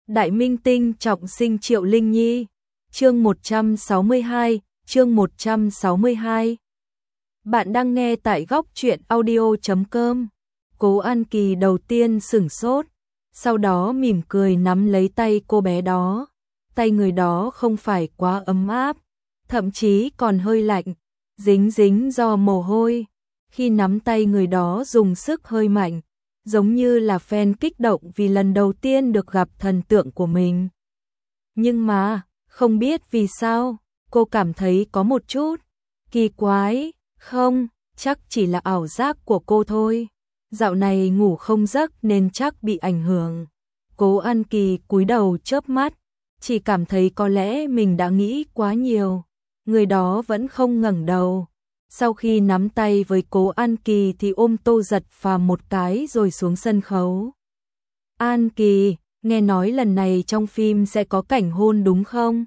Đại minh tinh trọng sinh Triệu Linh Nhi. Chương 162, chương 162. Bạn đang nghe tại góc truyện audio.com. Cố An Kỳ đầu tiên sửng sốt, sau đó mỉm cười nắm lấy tay cô bé đó. Tay người đó không phải quá ấm áp, thậm chí còn hơi lạnh, dính dính do mồ hôi. Khi nắm tay người đó dùng sức hơi mạnh, giống như là fan kích động vì lần đầu tiên được gặp thần tượng của mình. Nhưng mà, không biết vì sao, cô cảm thấy có một chút kỳ quái. Không, chắc chỉ là ảo giác của cô thôi. Dạo này ngủ không giấc nên chắc bị ảnh hưởng. Cố An Kỳ cúi đầu chớp mắt, chỉ cảm thấy có lẽ mình đã nghĩ quá nhiều. Người đó vẫn không ngẩng đầu. Sau khi nắm tay với Cố An Kỳ thì ôm Tô Giật Phàm một cái rồi xuống sân khấu. An Kỳ, nghe nói lần này trong phim sẽ có cảnh hôn đúng không?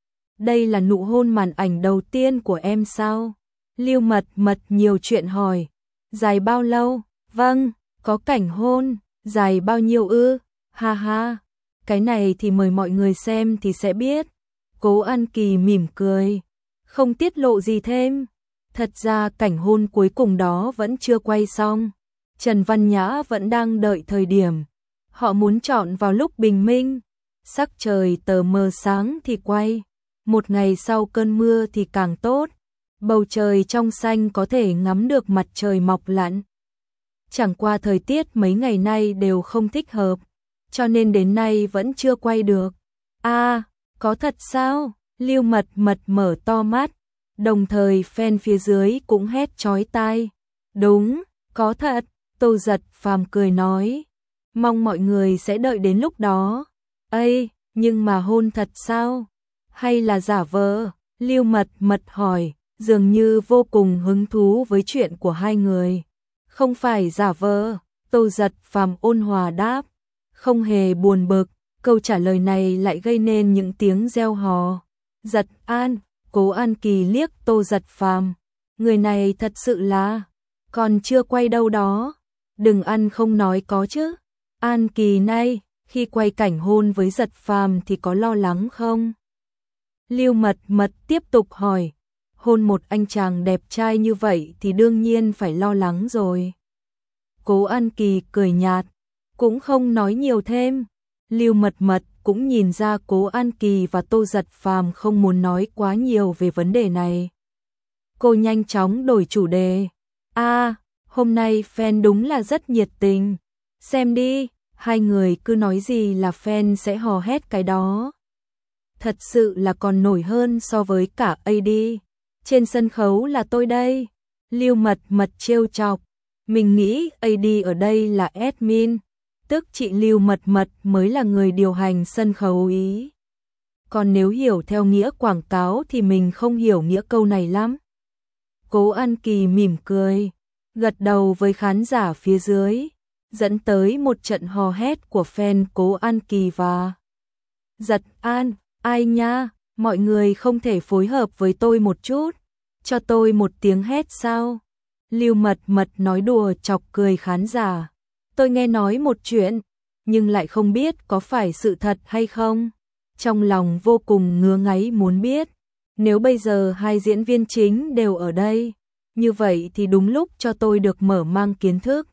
Đây là nụ hôn màn ảnh đầu tiên của em sao? Lưu Mật Mật nhiều chuyện hỏi. Dài bao lâu? Vâng, có cảnh hôn. Dài bao nhiêu ư? Ha ha, cái này thì mời mọi người xem thì sẽ biết. Cố An Kỳ mỉm cười, không tiết lộ gì thêm. Thật ra cảnh hôn cuối cùng đó vẫn chưa quay xong. Trần Văn Nhã vẫn đang đợi thời điểm. Họ muốn chọn vào lúc bình minh, sắc trời tờ mờ sáng thì quay. Một ngày sau cơn mưa thì càng tốt. Bầu trời trong xanh có thể ngắm được mặt trời mọc lặn. Chẳng qua thời tiết mấy ngày nay đều không thích hợp, cho nên đến nay vẫn chưa quay được. À, có thật sao? Lưu Mật Mật mở to mắt, đồng thời fan phía dưới cũng hét chói tai. Đúng, có thật, Tô Giật Phàm cười nói. Mong mọi người sẽ đợi đến lúc đó. Ây, nhưng mà hôn thật sao? Hay là giả vờ? Lưu Mật Mật hỏi, dường như vô cùng hứng thú với chuyện của hai người. Không phải giả vờ, Tô Giật Phàm ôn hòa đáp, không hề buồn bực. Câu trả lời này lại gây nên những tiếng reo hò. Giật An, Cố An Kỳ liếc Tô Giật Phàm, người này thật sự là còn chưa quay đâu đó. Đừng ăn không nói có chứ. An Kỳ này, khi quay cảnh hôn với Giật Phàm thì có lo lắng không? Lưu Mật Mật tiếp tục hỏi. Hôn một anh chàng đẹp trai như vậy thì đương nhiên phải lo lắng rồi. Cố An Kỳ cười nhạt, cũng không nói nhiều thêm. Lưu Mật Mật cũng nhìn ra Cố An Kỳ và Tô Giật Phàm không muốn nói quá nhiều về vấn đề này. Cô nhanh chóng đổi chủ đề. À, hôm nay fan đúng là rất nhiệt tình. Xem đi, hai người cứ nói gì là fan sẽ hò hét cái đó. Thật sự là còn nổi hơn so với cả AD. Trên sân khấu là tôi đây. Lưu Mật Mật trêu chọc. Mình nghĩ AD ở đây là admin, tức chị Lưu Mật Mật mới là người điều hành sân khấu ý. Còn nếu hiểu theo nghĩa quảng cáo thì mình không hiểu nghĩa câu này lắm. Cố An Kỳ mỉm cười, gật đầu với khán giả phía dưới, dẫn tới một trận hò hét của fan Cố An Kỳ và Giật An. Ai nha, mọi người không thể phối hợp với tôi một chút, cho tôi một tiếng hét sao? Lưu Mật Mật nói đùa chọc cười khán giả. Tôi nghe nói một chuyện, nhưng lại không biết có phải sự thật hay không. Trong lòng vô cùng ngứa ngáy muốn biết. Nếu bây giờ hai diễn viên chính đều ở đây, như vậy thì đúng lúc cho tôi được mở mang kiến thức.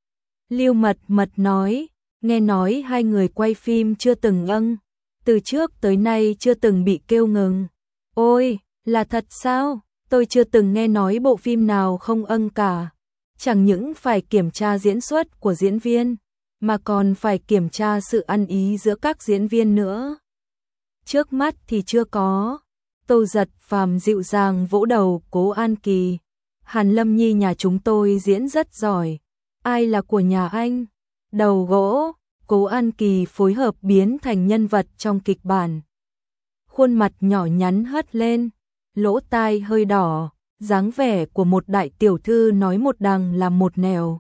Lưu Mật Mật nói, nghe nói hai người quay phim chưa từng từ trước tới nay chưa từng bị kêu ngừng. Ôi, là thật sao? Tôi chưa từng nghe nói bộ phim nào không cả. Chẳng những phải kiểm tra diễn xuất của diễn viên, mà còn phải kiểm tra sự ăn ý giữa các diễn viên nữa. Trước mắt thì chưa có. Tô Giật Phàm dịu dàng vỗ đầu Cố An Kỳ. Hàn Lâm Nhi nhà chúng tôi diễn rất giỏi. Ai là của nhà anh? Đầu gỗ. Cố An Kỳ phối hợp biến thành nhân vật trong kịch bản. Khuôn mặt nhỏ nhắn hất lên, lỗ tai hơi đỏ, dáng vẻ của một đại tiểu thư nói một đằng làm một nẻo.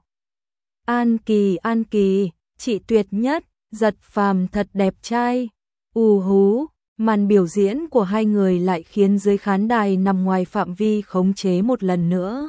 An Kỳ, chị tuyệt nhất, Giật Phàm thật đẹp trai. Hú, màn biểu diễn của hai người lại khiến dưới khán đài nằm ngoài phạm vi khống chế một lần nữa.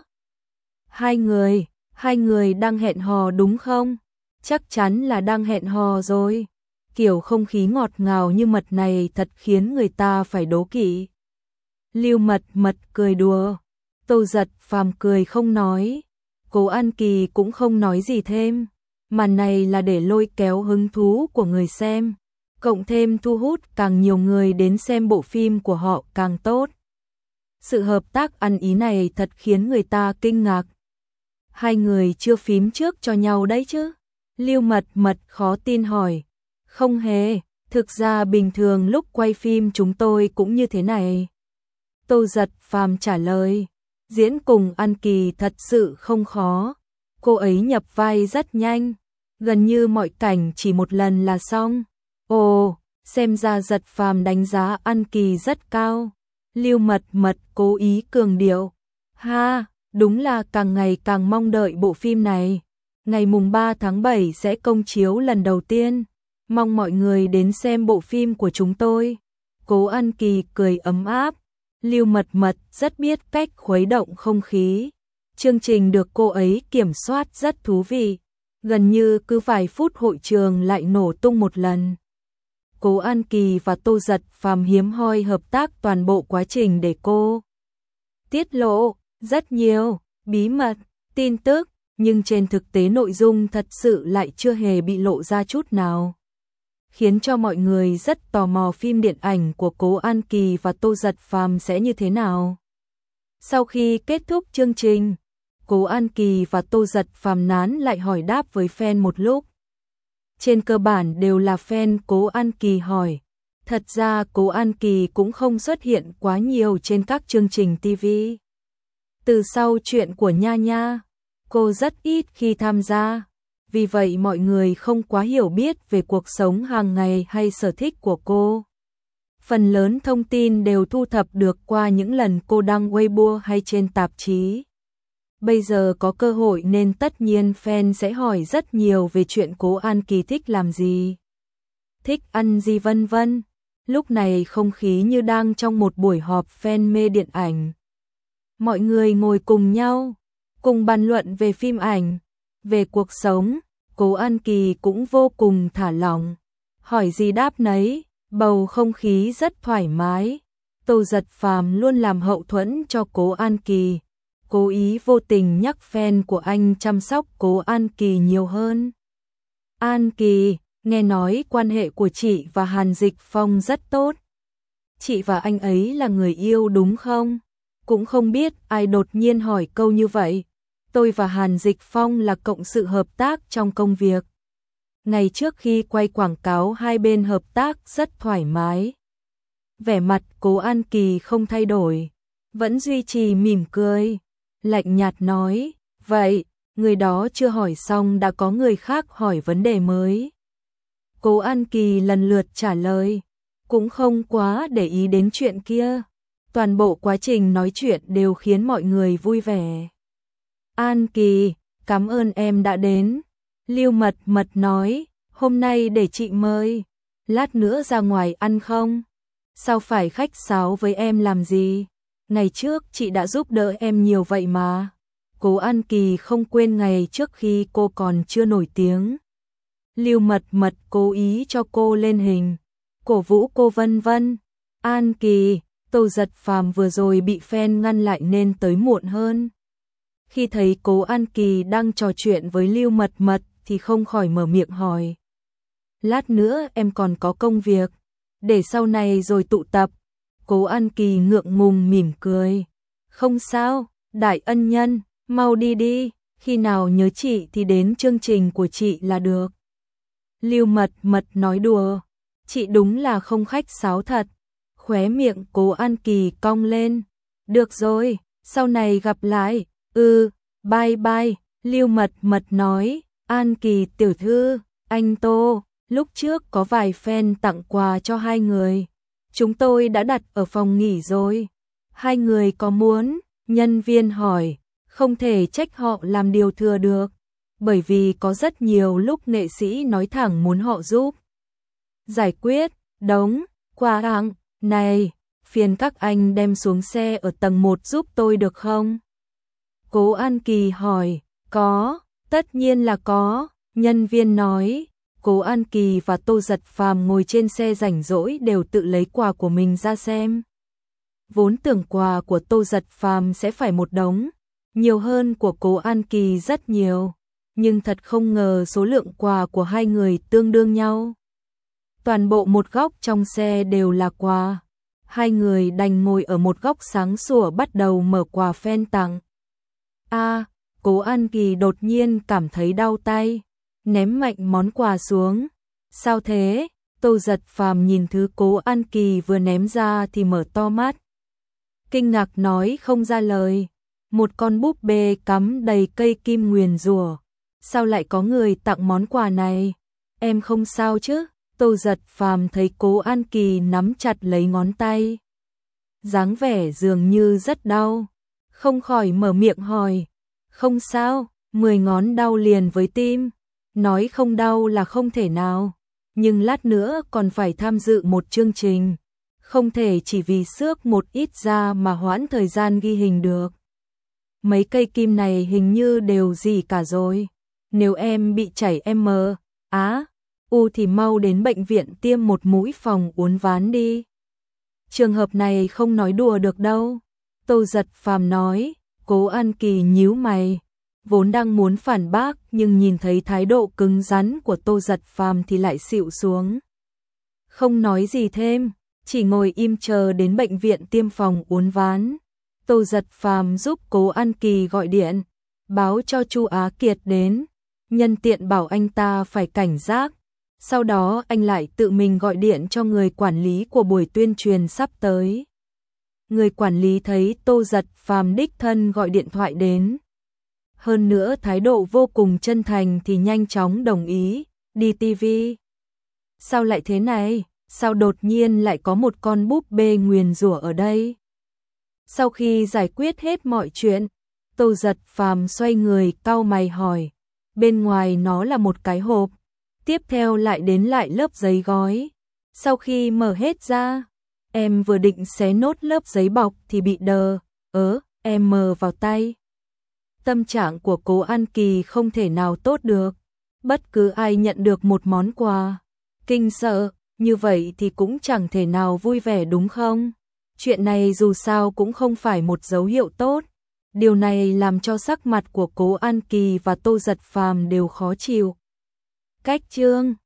Hai người đang hẹn hò đúng không? Chắc chắn là đang hẹn hò rồi. kiểu không khí ngọt ngào như mật này thật khiến người ta phải đố kỵ. Lưu Mật Mật cười đùa, Tô Giật Phàm cười không nói, Cố An Kỳ cũng không nói gì thêm. Màn này là để lôi kéo hứng thú của người xem, cộng thêm thu hút càng nhiều người đến xem bộ phim của họ càng tốt. Sự hợp tác ăn ý này thật khiến người ta kinh ngạc. Hai người chưa phím trước cho nhau đấy chứ? Lưu Mật Mật khó tin hỏi. Không hề, thực ra bình thường lúc quay phim chúng tôi cũng như thế này. Tô Giật Phàm trả lời. Diễn cùng An Kỳ thật sự không khó. Cô ấy nhập vai rất nhanh, gần như mọi cảnh chỉ một lần là xong. Ồ, xem ra Giật Phàm đánh giá An Kỳ rất cao. Lưu Mật Mật cố ý cường điệu. Ha, đúng là càng ngày càng mong đợi bộ phim này. Ngày mùng 3 tháng 7 sẽ công chiếu lần đầu tiên. Mong mọi người đến xem bộ phim của chúng tôi. Cố An Kỳ cười ấm áp. Lưu Mật Mật rất biết cách khuấy động không khí. Chương trình được cô ấy kiểm soát rất thú vị. Gần như cứ vài phút hội trường lại nổ tung một lần. Cố An Kỳ và Tô Giật Phàm hiếm hoi hợp tác toàn bộ quá trình để cô tiết lộ rất nhiều bí mật, tin tức, nhưng trên thực tế nội dung thật sự lại chưa hề bị lộ ra chút nào. Khiến cho mọi người rất tò mò phim điện ảnh của Cố An Kỳ và Tô Giật Phàm sẽ như thế nào. Sau khi kết thúc chương trình, Cố An Kỳ và Tô Giật Phàm nán lại hỏi đáp với fan một lúc. Trên cơ bản đều là fan Cố An Kỳ hỏi. Thật ra Cố An Kỳ cũng không xuất hiện quá nhiều trên các chương trình TV. Từ sau chuyện của Nha Nha, cô rất ít khi tham gia. Vì vậy mọi người không quá hiểu biết về cuộc sống hàng ngày hay sở thích của cô. Phần lớn thông tin đều thu thập được qua những lần cô đăng Weibo hay trên tạp chí. Bây giờ có cơ hội nên tất nhiên fan sẽ hỏi rất nhiều về chuyện Cố An Kỳ thích làm gì, thích ăn gì vân vân. Lúc này không khí như đang trong một buổi họp fan mê điện ảnh. Mọi người ngồi cùng nhau, cùng bàn luận về phim ảnh, về cuộc sống. Cố An Kỳ cũng vô cùng thả lỏng, hỏi gì đáp nấy, bầu không khí rất thoải mái. Tô Giật Phàm luôn làm hậu thuẫn cho Cố An Kỳ, cố ý vô tình nhắc fan của anh chăm sóc Cố An Kỳ nhiều hơn. An Kỳ, nghe nói quan hệ của chị và Hàn Dịch Phong rất tốt. Chị và anh ấy là người yêu đúng không? Cũng không biết ai đột nhiên hỏi câu như vậy. Tôi và Hàn Dịch Phong là cộng sự hợp tác trong công việc. Ngày trước khi quay quảng cáo hai bên hợp tác rất thoải mái. Vẻ mặt Cố An Kỳ không thay đổi, vẫn duy trì mỉm cười, lạnh nhạt nói, vậy, người đó chưa hỏi xong đã có người khác hỏi vấn đề mới. Cố An Kỳ lần lượt trả lời, cũng không quá để ý đến chuyện kia. Toàn bộ quá trình nói chuyện đều khiến mọi người vui vẻ. An Kỳ, cảm ơn em đã đến. Lưu Mật Mật nói, hôm nay để chị mời. Lát nữa ra ngoài ăn không? Sao phải khách sáo với em làm gì? Ngày trước chị đã giúp đỡ em nhiều vậy mà. Cố An Kỳ không quên ngày trước khi cô còn chưa nổi tiếng. Lưu Mật Mật cố ý cho cô lên hình, cổ vũ cô vân vân. An Kỳ, Tô Giật Phàm vừa rồi bị fan ngăn lại nên tới muộn hơn. Khi thấy Cố An Kỳ đang trò chuyện với Lưu Mật Mật thì không khỏi mở miệng hỏi. Lát nữa em còn có công việc, để sau này rồi tụ tập. Cố An Kỳ ngượng ngùng mỉm cười. Không sao, đại ân nhân, mau đi đi, khi nào nhớ chị thì đến chương trình của chị là được. Lưu Mật Mật nói đùa, chị đúng là không khách sáo thật. Khóe miệng Cố An Kỳ cong lên. Được rồi, sau này gặp lại. Bye bye. Lưu Mật Mật nói, An Kỳ tiểu thư, anh Tô, lúc trước có vài fan tặng quà cho hai người. Chúng tôi đã đặt ở phòng nghỉ rồi. Hai người có muốn? Nhân viên hỏi, không thể trách họ làm điều thừa được. Bởi vì có rất nhiều lúc nghệ sĩ nói thẳng muốn họ giúp giải quyết đống quà tặng. Này, phiền các anh đem xuống xe ở tầng 1 giúp tôi được không? Cố An Kỳ hỏi, có, tất nhiên là có, nhân viên nói, Cố An Kỳ và Tô Giật Phàm ngồi trên xe rảnh rỗi đều tự lấy quà của mình ra xem. Vốn tưởng quà của Tô Giật Phàm sẽ phải một đống, nhiều hơn của Cố An Kỳ rất nhiều, nhưng thật không ngờ số lượng quà của hai người tương đương nhau. Toàn bộ một góc trong xe đều là quà. Hai người đành ngồi ở một góc sáng sủa bắt đầu mở quà fan tặng. Cố An Kỳ đột nhiên cảm thấy đau tay, ném mạnh món quà xuống. Sao thế? Tô Giật Phàm nhìn thứ Cố An Kỳ vừa ném ra thì mở to mắt. Kinh ngạc nói không ra lời. Một con búp bê cắm đầy cây kim nguyền rủa. Sao lại có người tặng món quà này? Em không sao chứ? Tô Giật Phàm thấy Cố An Kỳ nắm chặt lấy ngón tay, dáng vẻ dường như rất đau, không khỏi mở miệng hỏi. Không sao, 10 ngón đau liền với tim. Nói không đau là không thể nào, nhưng lát nữa còn phải tham dự một chương trình, không thể chỉ vì xước một ít da mà hoãn thời gian ghi hình được. Mấy cây kim này hình như đều rỉ cả rồi. Nếu em bị chảy thì mau đến bệnh viện tiêm một mũi phòng uốn ván đi. Trường hợp này không nói đùa được đâu. Tô Giật Phàm nói. Cố An Kỳ nhíu mày, vốn đang muốn phản bác nhưng nhìn thấy thái độ cứng rắn của Tô Giật Phàm thì lại xịu xuống. Không nói gì thêm, chỉ ngồi im chờ đến bệnh viện tiêm phòng uốn ván. Tô Giật Phàm giúp Cố An Kỳ gọi điện, báo cho Chu Á Kiệt đến, nhân tiện bảo anh ta phải cảnh giác. Sau đó anh lại tự mình gọi điện cho người quản lý của buổi tuyên truyền sắp tới. Người quản lý thấy Tô Giật Phàm đích thân gọi điện thoại đến, hơn nữa thái độ vô cùng chân thành thì nhanh chóng đồng ý, đi TV. Sao lại thế này? Sao đột nhiên lại có một con búp bê nguyền rủa ở đây? Sau khi giải quyết hết mọi chuyện, Tô Giật Phàm xoay người cau mày hỏi, bên ngoài nó là một cái hộp, tiếp theo lại đến lại lớp giấy gói. Sau khi mở hết ra, em vừa định xé nốt lớp giấy bọc thì bị em mờ vào tay. Tâm trạng của Cố An Kỳ không thể nào tốt được. Bất cứ ai nhận được một món quà kinh sợ như vậy thì cũng chẳng thể nào vui vẻ đúng không? Chuyện này dù sao cũng không phải một dấu hiệu tốt. Điều này làm cho sắc mặt của Cố An Kỳ và Tô Giật Phàm đều khó chịu. Cách chương